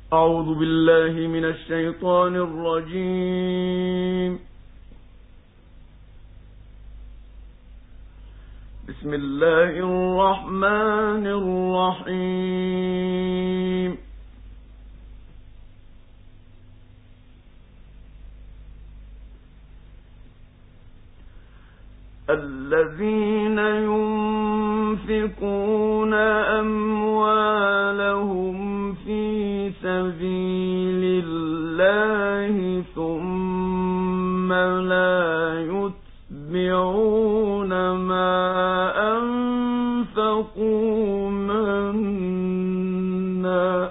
أعوذ بالله من الشيطان الرجيم. بسم الله الرحمن الرحيم. الذين ينفقون أموالهم في سبيل الله ثم لا يتبعون ما أنفقوا منا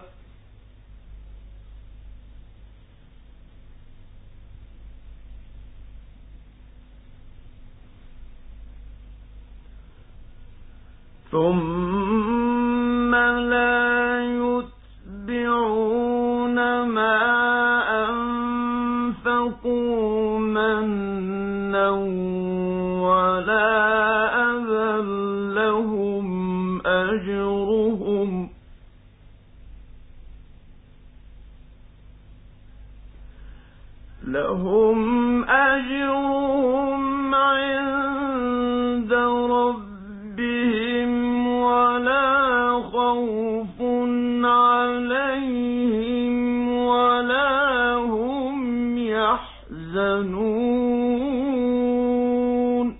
ولا أذى لهم أجرهم عند ربهم ولا خوف عليهم ولا هم يحزنون.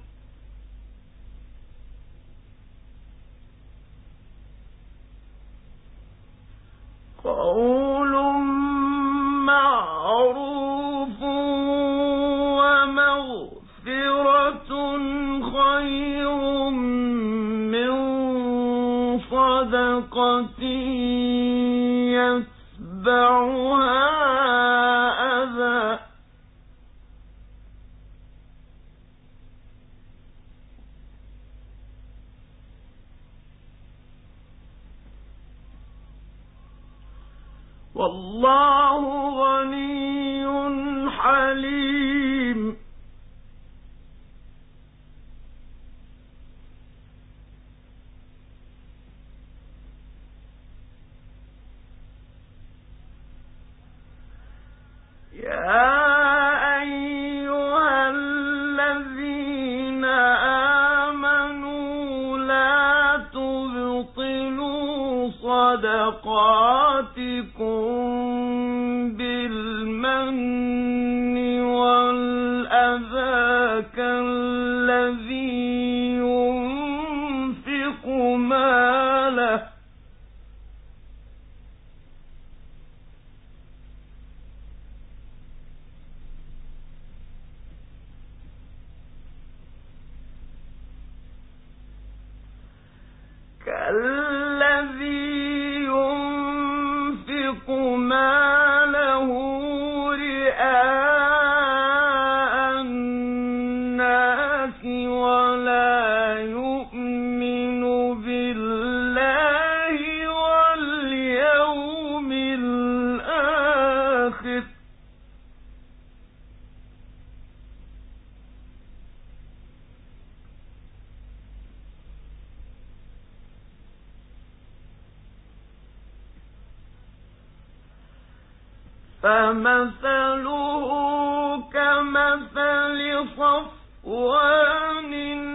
قول معروف ومغفرة خير من صدقة يتبعها أذى. والله غني حليم. يا أيها الذين آمنوا لا تبطلوا صدقاتكم بالمن والأذى كالذي ينفق ماله رئاء الناس ولا يؤمن بالله واليوم الآخر فمثله كمثل صفوان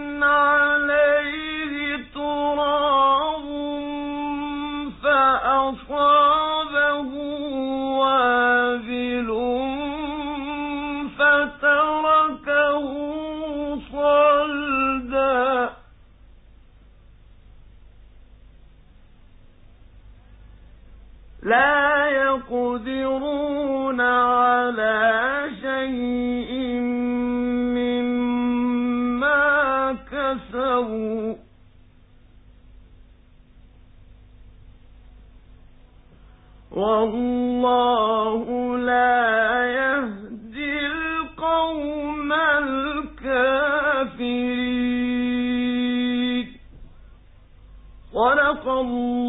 عليه تراب فأصابه وابل فتركه صلدا لا يقدرون على شيء مما كسبوا والله لا يهدي القوم الكافرين. صدق الله